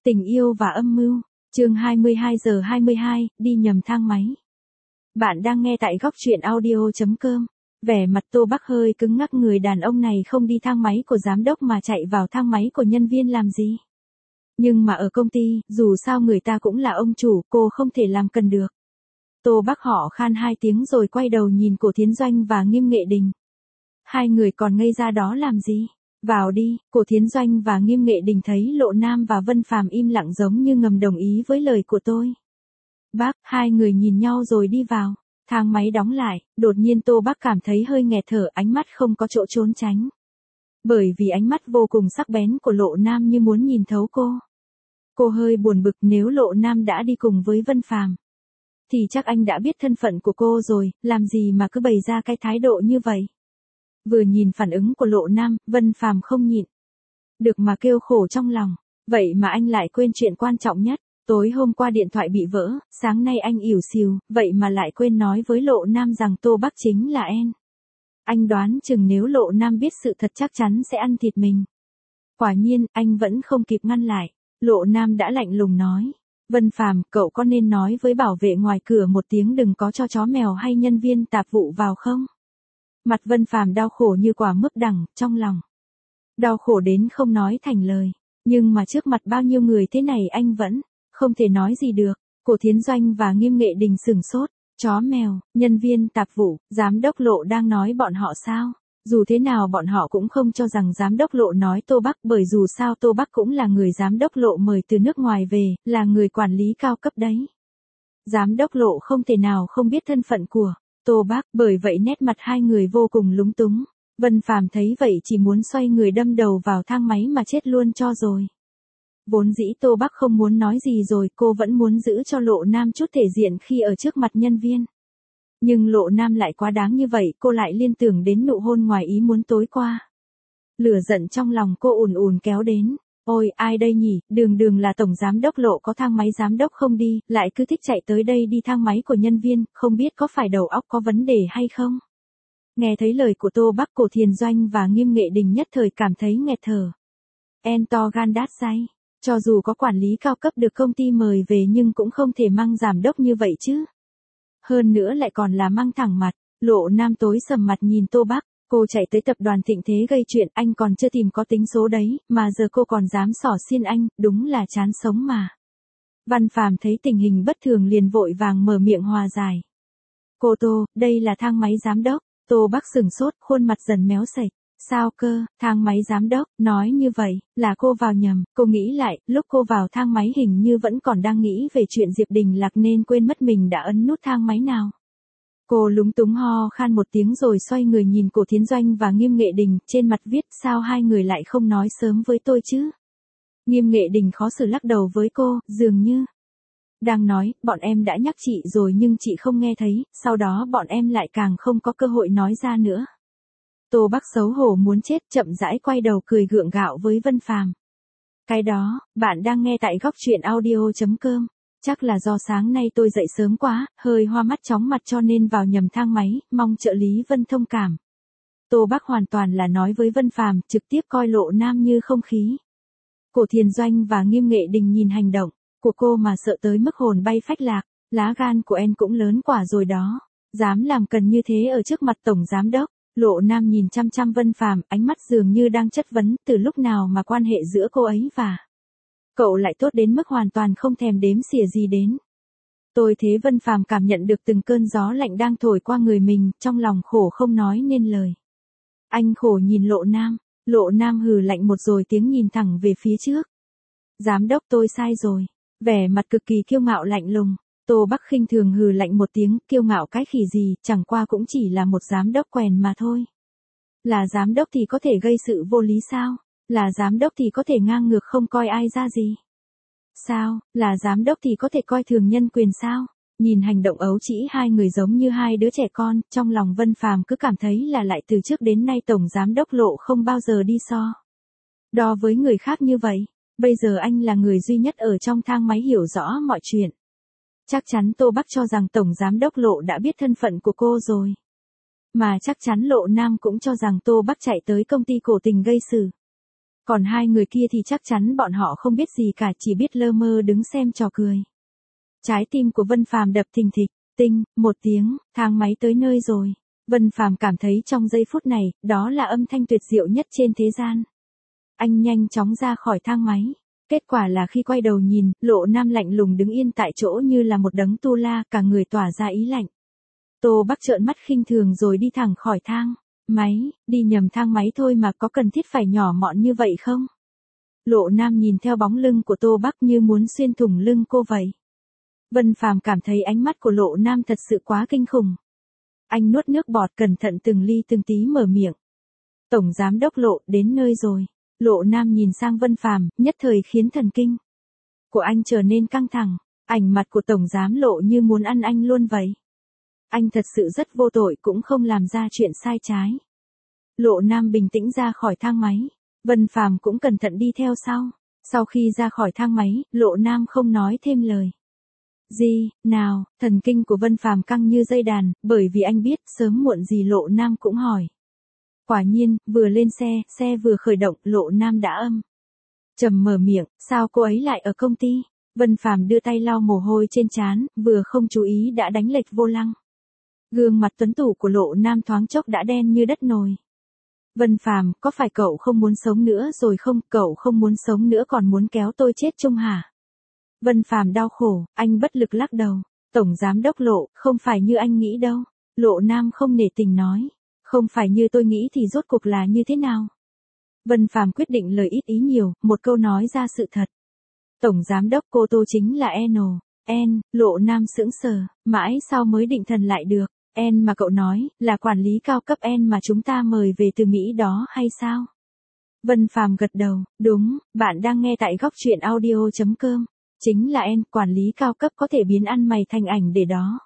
Tình yêu và âm mưu, chương 22:22, đi nhầm thang máy. Bạn đang nghe tại góc truyện audio.com. Vẻ mặt Tô Bắc hơi cứng ngắc, người đàn ông này không đi thang máy của giám đốc mà chạy vào thang máy của nhân viên làm gì. Nhưng mà ở công ty, dù sao người ta cũng là ông chủ, cô không thể làm cần được. Tô Bắc họ khan 2 tiếng rồi quay đầu nhìn Cổ Thiến Doanh và Nghiêm Nghệ Đình. Hai người còn ngây ra đó làm gì? Vào đi. Cổ Thiến Doanh và Nghiêm Nghệ Đình thấy Lộ Nam và Vân Phàm im lặng giống như ngầm đồng ý với lời của tôi. Bác, hai người nhìn nhau rồi đi vào. Thang máy đóng lại, đột nhiên Tô Bắc cảm thấy hơi nghẹt thở, ánh mắt không có chỗ trốn tránh. Bởi vì ánh mắt vô cùng sắc bén của Lộ Nam như muốn nhìn thấu cô. Cô hơi buồn bực, nếu Lộ Nam đã đi cùng với Vân Phàm thì chắc anh đã biết thân phận của cô rồi, làm gì mà cứ bày ra cái thái độ như vậy. Vừa nhìn phản ứng của Lộ Nam, Vân Phàm không nhịn được mà kêu khổ trong lòng. Vậy mà anh lại quên chuyện quan trọng nhất. Tối hôm qua điện thoại bị vỡ, sáng nay anh ỉu xìu, vậy mà lại quên nói với Lộ Nam rằng Tô Bắc chính là En. Anh đoán chừng nếu Lộ Nam biết sự thật chắc chắn sẽ ăn thịt mình. Quả nhiên, anh vẫn không kịp ngăn lại. Lộ Nam đã lạnh lùng nói. Vân Phàm, cậu có nên nói với bảo vệ ngoài cửa một tiếng đừng có cho chó mèo hay nhân viên tạp vụ vào không? Mặt Vân Phàm đau khổ như quả mướp đắng, trong lòng đau khổ đến không nói thành lời. Nhưng mà trước mặt bao nhiêu người thế này anh vẫn không thể nói gì được. Cổ Thiến Doanh và Nghiêm Nghệ Đình sửng sốt. Chó mèo, nhân viên tạp vụ, giám đốc Lộ đang nói bọn họ sao? Dù thế nào bọn họ cũng không cho rằng giám đốc Lộ nói Tô Bắc, bởi dù sao Tô Bắc cũng là người giám đốc Lộ mời từ nước ngoài về, là người quản lý cao cấp đấy. Giám đốc Lộ không thể nào không biết thân phận của Tô Bắc, bởi vậy nét mặt hai người vô cùng lúng túng. Vân Phàm thấy vậy chỉ muốn xoay người đâm đầu vào thang máy mà chết luôn cho rồi. Vốn dĩ Tô Bắc không muốn nói gì rồi, cô vẫn muốn giữ cho Lộ Nam chút thể diện khi ở trước mặt nhân viên. Nhưng Lộ Nam lại quá đáng như vậy, cô lại liên tưởng đến nụ hôn ngoài ý muốn tối qua. Lửa giận trong lòng cô ùn ùn kéo đến. Ôi, ai đây nhỉ, đường là tổng giám đốc Lộ, có thang máy giám đốc không đi, lại cứ thích chạy tới đây đi thang máy của nhân viên, không biết có phải đầu óc có vấn đề hay không? Nghe thấy lời của Tô Bắc, Cổ Thiền Doanh và Nghiêm Nghệ Đình nhất thời cảm thấy nghẹt thở. En to gan đát say. Cho dù có quản lý cao cấp được công ty mời về nhưng cũng không thể mang giám đốc như vậy chứ. Hơn nữa lại còn là mang thẳng mặt. Lộ Nam tối sầm mặt nhìn Tô Bắc. Cô chạy tới tập đoàn Thịnh Thế gây chuyện, anh còn chưa tìm có tính số đấy, mà giờ cô còn dám xỏ xiên anh, đúng là chán sống mà. Văn Phàm thấy tình hình bất thường liền vội vàng mở miệng hòa giải. Cô Tô, đây là thang máy giám đốc. Tô Bắc sửng sốt, khuôn mặt dần méo sạch. Sao cơ, thang máy giám đốc, nói như vậy, là cô vào nhầm. Cô nghĩ lại, lúc cô vào thang máy hình như vẫn còn đang nghĩ về chuyện Diệp Đình Lạc nên quên mất mình đã ấn nút thang máy nào. Cô lúng túng ho khan một tiếng rồi xoay người nhìn Cổ Thiến Doanh và Nghiêm Nghệ Đình, trên mặt viết sao hai người lại không nói sớm với tôi chứ. Nghiêm Nghệ Đình khó xử lắc đầu với cô, dường như đang nói, bọn em đã nhắc chị rồi nhưng chị không nghe thấy, sau đó bọn em lại càng không có cơ hội nói ra nữa. Tô Bắc xấu hổ muốn chết, chậm rãi quay đầu cười gượng gạo với Vân Phàm. Cái đó, bạn đang nghe tại góc truyện audio.com. Chắc là do sáng nay tôi dậy sớm quá, hơi hoa mắt chóng mặt cho nên vào nhầm thang máy, mong trợ lý Vân thông cảm. Tô Bắc hoàn toàn là nói với Vân Phàm, trực tiếp coi Lộ Nam như không khí. Cổ Thiền Doanh và Nghiêm Nghệ Đình nhìn hành động của cô mà sợ tới mức hồn bay phách lạc. Lá gan của em cũng lớn quả rồi đó. Dám làm cần như thế ở trước mặt tổng giám đốc. Lộ Nam nhìn chăm chăm Vân Phàm, ánh mắt dường như đang chất vấn, từ lúc nào mà quan hệ giữa cô ấy và cậu lại tốt đến mức hoàn toàn không thèm đếm xỉa gì đến. Tôi thế Vân Phàm cảm nhận được từng cơn gió lạnh đang thổi qua người mình, trong lòng khổ không nói nên lời. Anh khổ nhìn Lộ Nam hừ lạnh một rồi tiếng nhìn thẳng về phía trước. Giám đốc tôi sai rồi. Vẻ mặt cực kỳ kiêu ngạo lạnh lùng. Tô Bắc khinh thường hừ lạnh một tiếng, kiêu ngạo cái khỉ gì, chẳng qua cũng chỉ là một giám đốc quèn mà thôi. Là giám đốc thì có thể gây sự vô lý sao? Là giám đốc thì có thể ngang ngược không coi ai ra gì? Sao, là giám đốc thì có thể coi thường nhân quyền sao? Nhìn hành động ấu trĩ hai người giống như hai đứa trẻ con, trong lòng Vân Phàm cứ cảm thấy là lại từ trước đến nay tổng giám đốc Lộ không bao giờ đi so đo với người khác như vậy. Bây giờ anh là người duy nhất ở trong thang máy hiểu rõ mọi chuyện. Chắc chắn Tô Bắc cho rằng tổng giám đốc Lộ đã biết thân phận của cô rồi. Mà chắc chắn Lộ Nam cũng cho rằng Tô Bắc chạy tới công ty Cổ Tình gây sự. Còn hai người kia thì chắc chắn bọn họ không biết gì cả, chỉ biết lơ mơ đứng xem trò cười. Trái tim của Vân Phàm đập thình thịch, tinh, một tiếng, thang máy tới nơi rồi. Vân Phàm cảm thấy trong giây phút này, đó là âm thanh tuyệt diệu nhất trên thế gian. Anh nhanh chóng ra khỏi thang máy. Kết quả là khi quay đầu nhìn, Lộ Nam lạnh lùng đứng yên tại chỗ như là một đấng tu la, cả người tỏa ra ý lạnh. Tô Bắc trợn mắt khinh thường rồi đi thẳng khỏi thang máy, đi nhầm thang máy thôi mà có cần thiết phải nhỏ mọn như vậy không? Lộ Nam nhìn theo bóng lưng của Tô Bắc như muốn xuyên thủng lưng cô vậy. Vân Phàm cảm thấy ánh mắt của Lộ Nam thật sự quá kinh khủng. Anh nuốt nước bọt cẩn thận từng ly từng tí mở miệng. Tổng giám đốc Lộ, đến nơi rồi. Lộ Nam nhìn sang Vân Phàm, nhất thời khiến thần kinh của anh trở nên căng thẳng. Ảnh mặt của tổng giám Lộ như muốn ăn anh luôn vậy. Anh thật sự rất vô tội, cũng không làm ra chuyện sai trái. Lộ Nam bình tĩnh ra khỏi thang máy. Vân Phàm cũng cẩn thận đi theo sau. Sau khi ra khỏi thang máy, Lộ Nam không nói thêm lời. Gì, nào, thần kinh của Vân Phàm căng như dây đàn, bởi vì anh biết sớm muộn gì Lộ Nam cũng hỏi. Quả nhiên, vừa lên xe vừa khởi động, Lộ Nam đã trầm mở miệng, sao cô ấy lại ở công ty? Vân Phàm đưa tay lau mồ hôi trên trán, vừa không chú ý đã đánh lệch vô lăng. Gương mặt tuấn tú của Lộ Nam thoáng chốc đã đen như đất nồi. Vân Phàm, có phải cậu không muốn sống nữa rồi không? Cậu không muốn sống nữa còn muốn kéo tôi chết chung hả? Vân Phàm đau khổ, anh bất lực lắc đầu. Tổng giám đốc Lộ, không phải như anh nghĩ đâu. Lộ Nam không nể tình nói. Không phải như tôi nghĩ thì rốt cuộc là như thế nào? Vân Phàm quyết định lời ít ý nhiều, một câu nói ra sự thật. Tổng giám đốc cô Tô chính là N. Lộ Nam sững sờ, mãi sau mới định thần lại được. N mà cậu nói, là quản lý cao cấp N mà chúng ta mời về từ Mỹ đó hay sao? Vân Phàm gật đầu, đúng, bạn đang nghe tại góc truyện audio.com. Chính là N, quản lý cao cấp có thể biến ăn mày thành ảnh để đó.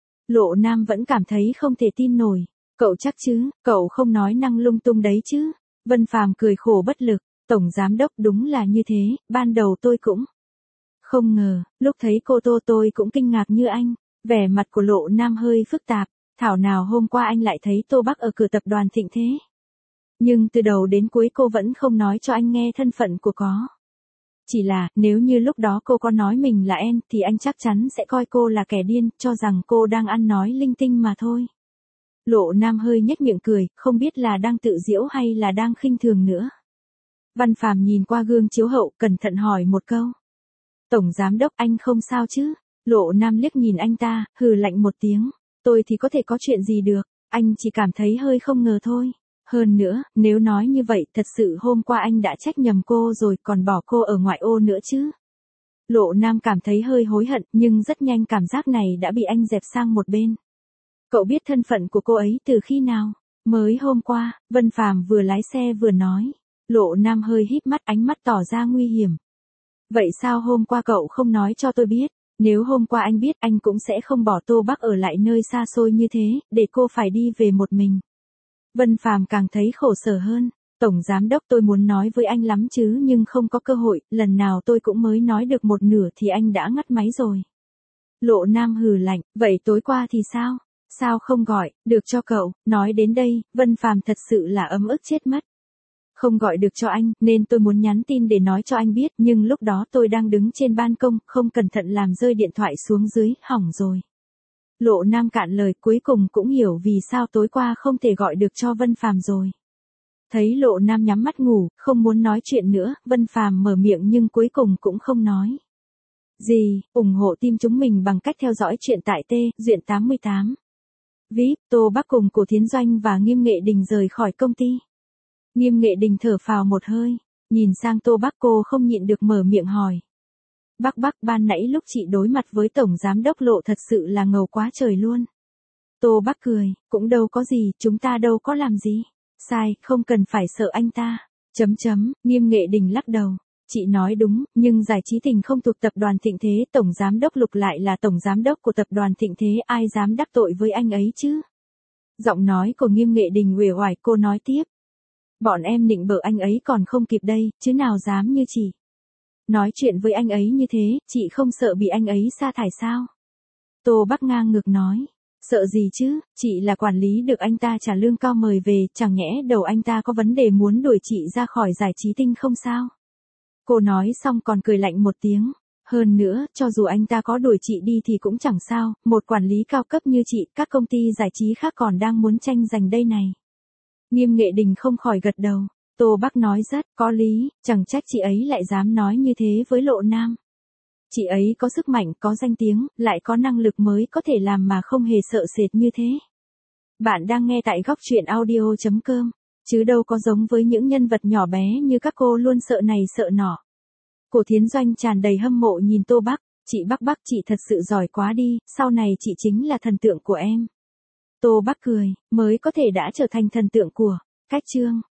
Lộ Nam vẫn cảm thấy không thể tin nổi. Cậu chắc chứ, cậu không nói năng lung tung đấy chứ? Vân Phàm cười khổ bất lực, tổng giám đốc đúng là như thế, ban đầu tôi cũng không ngờ, lúc thấy cô Tô tôi cũng kinh ngạc như anh. Vẻ mặt của Lộ Nam hơi phức tạp, thảo nào hôm qua anh lại thấy Tô Bắc ở cửa tập đoàn Thịnh thế. Nhưng từ đầu đến cuối cô vẫn không nói cho anh nghe thân phận của có. Chỉ là, nếu như lúc đó cô có nói mình là N thì anh chắc chắn sẽ coi cô là kẻ điên, cho rằng cô đang ăn nói linh tinh mà thôi. Lộ Nam hơi nhếch miệng cười, không biết là đang tự giễu hay là đang khinh thường nữa. Văn Phàm nhìn qua gương chiếu hậu, cẩn thận hỏi một câu. Tổng giám đốc, anh không sao chứ? Lộ Nam liếc nhìn anh ta, hừ lạnh một tiếng. Tôi thì có thể có chuyện gì được, anh chỉ cảm thấy hơi không ngờ thôi. Hơn nữa, nếu nói như vậy, thật sự hôm qua anh đã trách nhầm cô rồi, còn bỏ cô ở ngoại ô nữa chứ. Lộ Nam cảm thấy hơi hối hận, nhưng rất nhanh cảm giác này đã bị anh dẹp sang một bên. Cậu biết thân phận của cô ấy từ khi nào? Mới hôm qua, Vân Phàm vừa lái xe vừa nói. Lộ Nam hơi híp mắt, ánh mắt tỏ ra nguy hiểm. Vậy sao hôm qua cậu không nói cho tôi biết? Nếu hôm qua anh biết anh cũng sẽ không bỏ Tô Bắc ở lại nơi xa xôi như thế, để cô phải đi về một mình. Vân Phàm càng thấy khổ sở hơn. Tổng giám đốc, tôi muốn nói với anh lắm chứ nhưng không có cơ hội, lần nào tôi cũng mới nói được một nửa thì anh đã ngắt máy rồi. Lộ Nam hừ lạnh, vậy tối qua thì sao? Sao không gọi được cho cậu? Nói đến đây, Vân Phàm thật sự là ấm ức chết mất. Không gọi được cho anh, nên tôi muốn nhắn tin để nói cho anh biết, nhưng lúc đó tôi đang đứng trên ban công, không cẩn thận làm rơi điện thoại xuống dưới, hỏng rồi. Lộ Nam cạn lời, cuối cùng cũng hiểu vì sao tối qua không thể gọi được cho Vân Phàm rồi. Thấy Lộ Nam nhắm mắt ngủ, không muốn nói chuyện nữa, Vân Phàm mở miệng nhưng cuối cùng cũng không nói gì. Ủng hộ team chúng mình bằng cách theo dõi chuyện tại Duyện 88. VIP, Tô Bắc cùng Cổ Thiến Doanh và Nghiêm Nghệ Đình rời khỏi công ty. Nghiêm Nghệ Đình thở phào một hơi, nhìn sang Tô Bắc, cô không nhịn được mở miệng hỏi. Bắc, ban nãy lúc chị đối mặt với Tổng Giám đốc Lộ thật sự là ngầu quá trời luôn. Tô Bắc cười, cũng đâu có gì, chúng ta đâu có làm gì. Sai, không cần phải sợ anh ta. Nghiêm Nghệ Đình lắc đầu. Chị nói đúng, nhưng Giải Trí Tình không thuộc tập đoàn Thịnh Thế, Tổng Giám đốc Lục lại là Tổng Giám đốc của tập đoàn Thịnh Thế, ai dám đắc tội với anh ấy chứ? Giọng nói của Nghiêm Nghệ Đình uể oải, cô nói tiếp. Bọn em nịnh bợ anh ấy còn không kịp đây, chứ nào dám như chị. Nói chuyện với anh ấy như thế, chị không sợ bị anh ấy sa thải sao? Tô Bắc ngang ngược nói. Sợ gì chứ, chị là quản lý được anh ta trả lương cao mời về, chẳng nhẽ đầu anh ta có vấn đề muốn đuổi chị ra khỏi giải trí tinh không sao? Cô nói xong còn cười lạnh một tiếng. Hơn nữa, cho dù anh ta có đuổi chị đi thì cũng chẳng sao, một quản lý cao cấp như chị, các công ty giải trí khác còn đang muốn tranh giành đây này. Nghiêm Nghệ Đình không khỏi gật đầu. Tô Bắc nói rất có lý, chẳng trách chị ấy lại dám nói như thế với Lộ Nam. Chị ấy có sức mạnh, có danh tiếng, lại có năng lực mới có thể làm mà không hề sợ sệt như thế. Bạn đang nghe tại góc truyện audio.com, chứ đâu có giống với những nhân vật nhỏ bé như các cô luôn sợ này sợ nọ. Cổ Thiến Doanh tràn đầy hâm mộ nhìn Tô Bắc, chị Bắc chị thật sự giỏi quá đi, sau này chị chính là thần tượng của em. Tô Bắc cười, mới có thể đã trở thành thần tượng của Cách Chương.